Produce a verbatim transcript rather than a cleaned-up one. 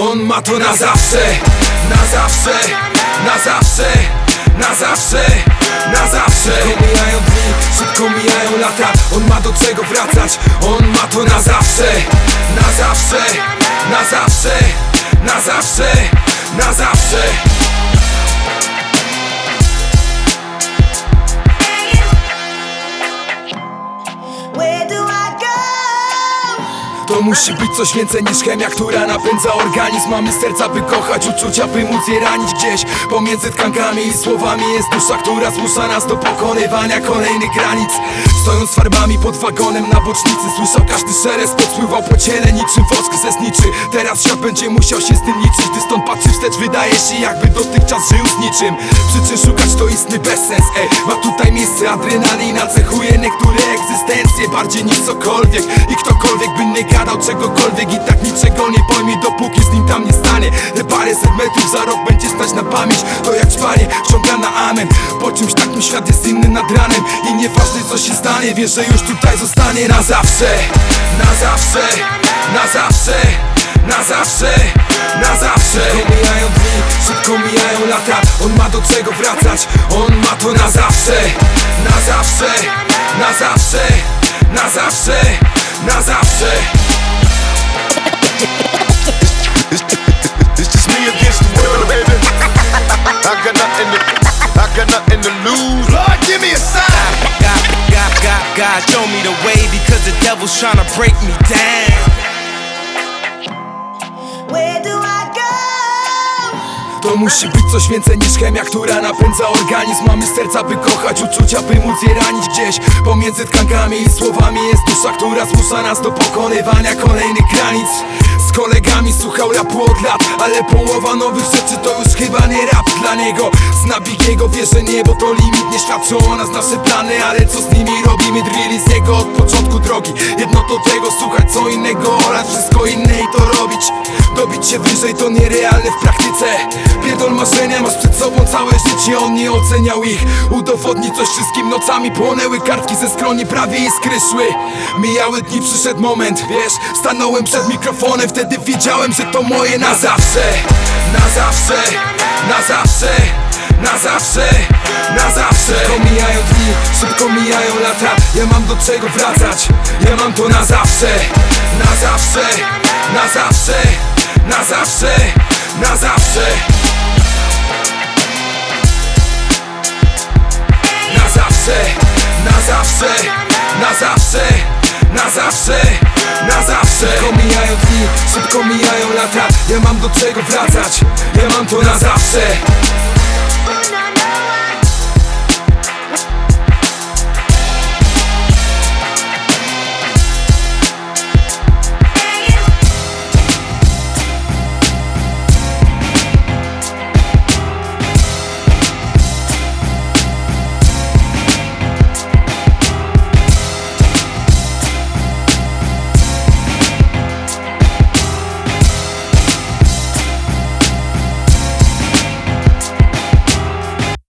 On ma to na zawsze, na zawsze, na zawsze, na zawsze, na zawsze. Szybko mijają dni, szybko mijają lata. On ma do czego wracać, on ma to na zawsze, na zawsze, na zawsze, na zawsze, na zawsze. To musi być coś więcej niż chemia, która napędza organizm. Mamy serca, by kochać, uczucia, by móc je ranić. Gdzieś pomiędzy tkankami i słowami jest dusza, która zmusza nas do pokonywania kolejnych granic. Stojąc z farbami pod wagonem na bocznicy, słyszał każdy szelest, podspływał po ciele niczym wosk ze zniczy. Teraz świat będzie musiał się z tym liczyć. Gdy stąd patrzy wstecz, wydaje się, jakby dotychczas żył z niczym. Przyczyn szukać to istny bezsens, ej. Ma tutaj miejsce adrenalina, cechuje niektóre egzystencje bardziej niż cokolwiek. I ktokolwiek by nie gadał czegokolwiek, i tak niczego nie pojmie, dopóki z nim tam nie stanie. Te paręset metrów za rok będzie stać na pamięć. To jak ćwanie wciąga na amen. Po czymś takim świat jest inny nad ranem. I nieważne co się stanie, wie, że już tutaj zostanie na zawsze, na zawsze, na zawsze, na zawsze, na zawsze. Szybko mijają dni, szybko mijają lata. On ma do czego wracać, on ma to na zawsze, na zawsze, na zawsze, na zawsze, na zawsze. It's just me against the world, baby. I got nothing to, I got nothing to lose. Lord, give me a sign. God, God, God, God, show me the way, because the devil's trying to break me down. Where do I go? To musi być coś więcej niż chemia, która napędza organizm. Mamy serca, by kochać, uczucia, by móc je ranić. Gdzieś pomiędzy tkankami i słowami jest dusza, która zmusza nas do pokonywania kolejnych granic. Z kolegami słuchał rapu od lat, ale połowa nowych rzeczy to już chyba nie rap dla niego. Zna Bigiego, wie, że niebo to limit. Nie świadczą o nas nasze plany, ale co z nimi robimy? Drilli z niego od początku drogi. Jedno do tego słuchać, co innego oraz wszystko inne i to robić. Dobić się wyżej to nierealne w praktyce. Pierdol marzenia, masz przed sobą całe życie. On nie oceniał ich, udowodni coś wszystkim. Nocami płonęły kartki ze skroni, prawie iskry szły. Mijały dni, przyszedł moment, wiesz. Stanąłem przed mikrofonem, wtedy wiedziałem, że to moje na zawsze, na zawsze, na zawsze, na zawsze, na zawsze. Szybko mijają dni, szybko mijają lata. Ja mam do czego wracać, ja mam to na zawsze, na zawsze, na zawsze, na zawsze, na zawsze. Na zawsze, na zawsze, na zawsze, na zawsze, na zawsze. Szybko mijają dni, szybko mijają lata. Ja mam do czego wracać, ja mam to na zawsze.